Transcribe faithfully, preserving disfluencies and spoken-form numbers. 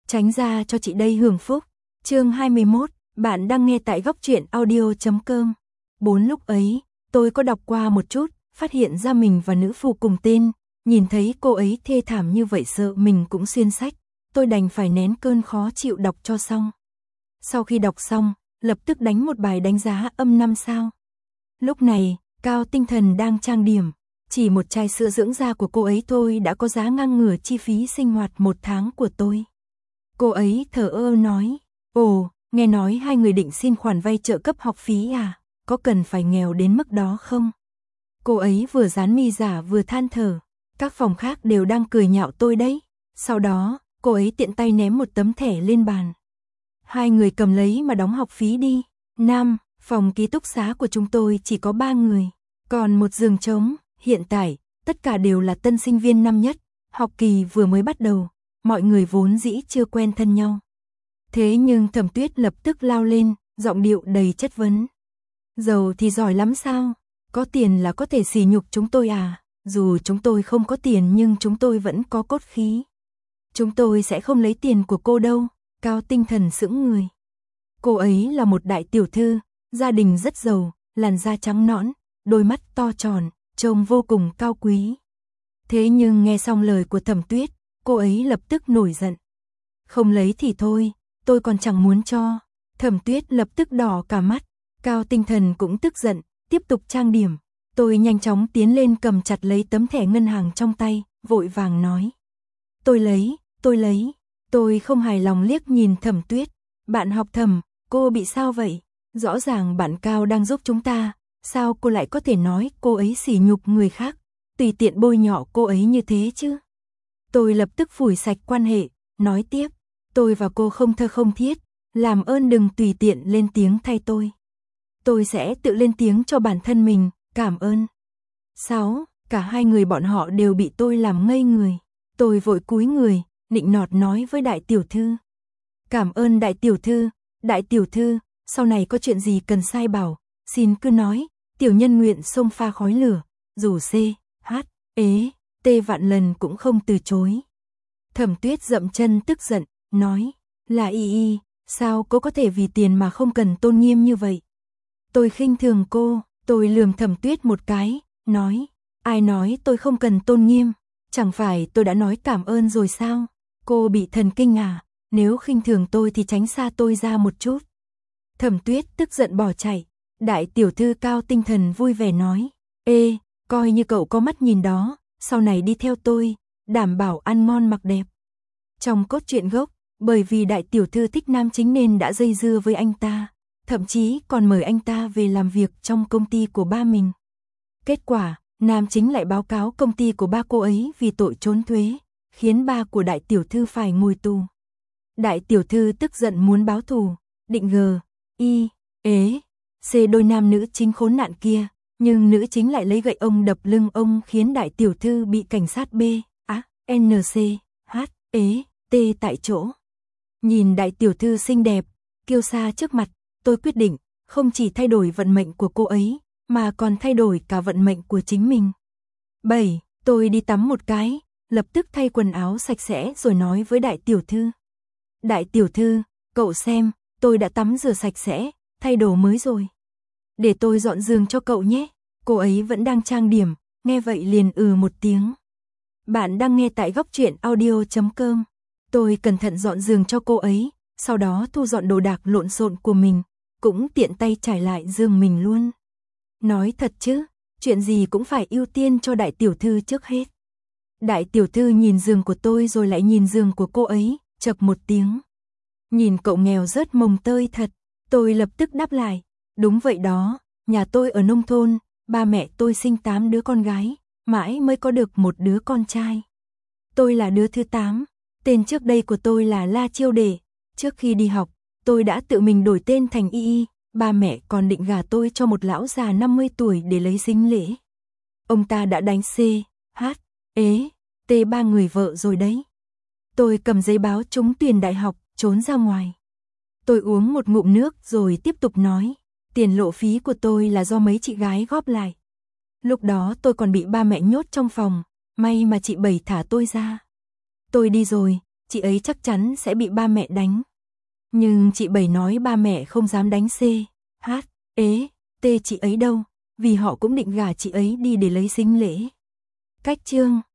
tránh ra cho chị đây hưởng phúc. Chương hai mươi mốt, bạn đang nghe tại góc truyện audio chấm com. Bốn lúc ấy, tôi có đọc qua một chút, phát hiện ra mình và nữ phụ cùng tên, nhìn thấy cô ấy thê thảm như vậy sợ mình cũng xuyên sách, tôi đành phải nén cơn khó chịu đọc cho xong. Sau khi đọc xong, lập tức đánh một bài đánh giá âm năm sao. Lúc này, Cao Tinh Thần đang trang điểm, chỉ một chai sữa dưỡng da của cô ấy thôi đã có giá ngang ngửa chi phí sinh hoạt một tháng của tôi. Cô ấy thờ ơ nói, ồ, nghe nói hai người định xin khoản vay trợ cấp học phí à, có cần phải nghèo đến mức đó không? Cô ấy vừa dán mi giả vừa than thở, các phòng khác đều đang cười nhạo tôi đấy. Sau đó, cô ấy tiện tay ném một tấm thẻ lên bàn. Hai người cầm lấy mà đóng học phí đi. Nam, phòng ký túc xá của chúng tôi chỉ có ba người, còn một giường trống. Hiện tại, tất cả đều là tân sinh viên năm nhất, học kỳ vừa mới bắt đầu, mọi người vốn dĩ chưa quen thân nhau. Thế nhưng Thẩm Tuyết lập tức lao lên, giọng điệu đầy chất vấn. Giàu thì giỏi lắm sao? Có tiền là có thể sỉ nhục chúng tôi à? Dù chúng tôi không có tiền nhưng chúng tôi vẫn có cốt khí. Chúng tôi sẽ không lấy tiền của cô đâu. Cao Tinh Thần sững người. Cô ấy là một đại tiểu thư, gia đình rất giàu, làn da trắng nõn, đôi mắt to tròn, trông vô cùng cao quý. Thế nhưng nghe xong lời của Thẩm Tuyết, cô ấy lập tức nổi giận. Không lấy thì thôi, tôi còn chẳng muốn cho. Thẩm Tuyết lập tức đỏ cả mắt. Cao Tinh Thần cũng tức giận, tiếp tục trang điểm. Tôi nhanh chóng tiến lên cầm chặt lấy tấm thẻ ngân hàng trong tay, vội vàng nói. Tôi lấy, tôi lấy. Tôi không hài lòng liếc nhìn Thẩm Tuyết. Bạn học Thẩm, cô bị sao vậy? Rõ ràng bạn Cao đang giúp chúng ta. Sao cô lại có thể nói cô ấy sỉ nhục người khác, tùy tiện bôi nhọ cô ấy như thế chứ? Tôi lập tức phủi sạch quan hệ, nói tiếp. Tôi và cô không thơ không thiết, làm ơn đừng tùy tiện lên tiếng thay tôi. Tôi sẽ tự lên tiếng cho bản thân mình, cảm ơn. Sáu, cả hai người bọn họ đều bị tôi làm ngây người. Tôi vội cúi người, nịnh nọt nói với đại tiểu thư. Cảm ơn đại tiểu thư, đại tiểu thư, sau này có chuyện gì cần sai bảo, xin cứ nói, tiểu nhân nguyện xông pha khói lửa, dù C, H, ế, T vạn lần cũng không từ chối. Thẩm Tuyết dậm chân tức giận, nói, là y y, sao cô có thể vì tiền mà không cần tôn nghiêm như vậy? Tôi khinh thường cô, tôi lườm Thẩm Tuyết một cái, nói, ai nói tôi không cần tôn nghiêm, chẳng phải tôi đã nói cảm ơn rồi sao? Cô bị thần kinh à, nếu khinh thường tôi thì tránh xa tôi ra một chút. Thẩm Tuyết tức giận bỏ chạy, đại tiểu thư Cao Tinh Thần vui vẻ nói, ê, coi như cậu có mắt nhìn đó, sau này đi theo tôi, đảm bảo ăn ngon mặc đẹp. Trong cốt truyện gốc, bởi vì đại tiểu thư thích nam chính nên đã dây dưa với anh ta, thậm chí còn mời anh ta về làm việc trong công ty của ba mình. Kết quả, nam chính lại báo cáo công ty của ba cô ấy vì tội trốn thuế, khiến ba của đại tiểu thư phải ngồi tù. Đại tiểu thư tức giận muốn báo thù, định G, Y, ế, C đôi nam nữ chính khốn nạn kia, nhưng nữ chính lại lấy gậy ông đập lưng ông khiến đại tiểu thư bị cảnh sát B, A, N C, H, ế, T tại chỗ. Nhìn đại tiểu thư xinh đẹp, kiêu sa trước mặt, tôi quyết định không chỉ thay đổi vận mệnh của cô ấy, mà còn thay đổi cả vận mệnh của chính mình. bảy. Tôi đi tắm một cái, lập tức thay quần áo sạch sẽ rồi nói với đại tiểu thư. Đại tiểu thư, cậu xem, tôi đã tắm rửa sạch sẽ, thay đồ mới rồi. Để tôi dọn giường cho cậu nhé. Cô ấy vẫn đang trang điểm, nghe vậy liền ừ một tiếng. Bạn đang nghe tại góc truyện audio chấm com. Tôi cẩn thận dọn giường cho cô ấy, sau đó thu dọn đồ đạc lộn xộn của mình, cũng tiện tay trải lại giường mình luôn. Nói thật chứ, chuyện gì cũng phải ưu tiên cho đại tiểu thư trước hết. Đại tiểu thư nhìn giường của tôi rồi lại nhìn giường của cô ấy, chậc một tiếng. Nhìn cậu nghèo rớt mồng tơi thật. Tôi lập tức đáp lại, đúng vậy đó, nhà tôi ở nông thôn, ba mẹ tôi sinh tám đứa con gái, mãi mới có được một đứa con trai. Tôi là đứa thứ tám, tên trước đây của tôi là La Chiêu Đệ, trước khi đi học, tôi đã tự mình đổi tên thành Y Y, ba mẹ còn định gả tôi cho một lão già năm mươi tuổi để lấy sính lễ. Ông ta đã đánh C, H, ế, T ba người vợ rồi đấy. Tôi cầm giấy báo trúng tuyển đại học, trốn ra ngoài. Tôi uống một ngụm nước rồi tiếp tục nói, tiền lộ phí của tôi là do mấy chị gái góp lại. Lúc đó tôi còn bị ba mẹ nhốt trong phòng, may mà chị Bảy thả tôi ra. Tôi đi rồi, chị ấy chắc chắn sẽ bị ba mẹ đánh. Nhưng chị Bảy nói ba mẹ không dám đánh C, H, ế, T chị ấy đâu, vì họ cũng định gả chị ấy đi để lấy sính lễ. Cách chương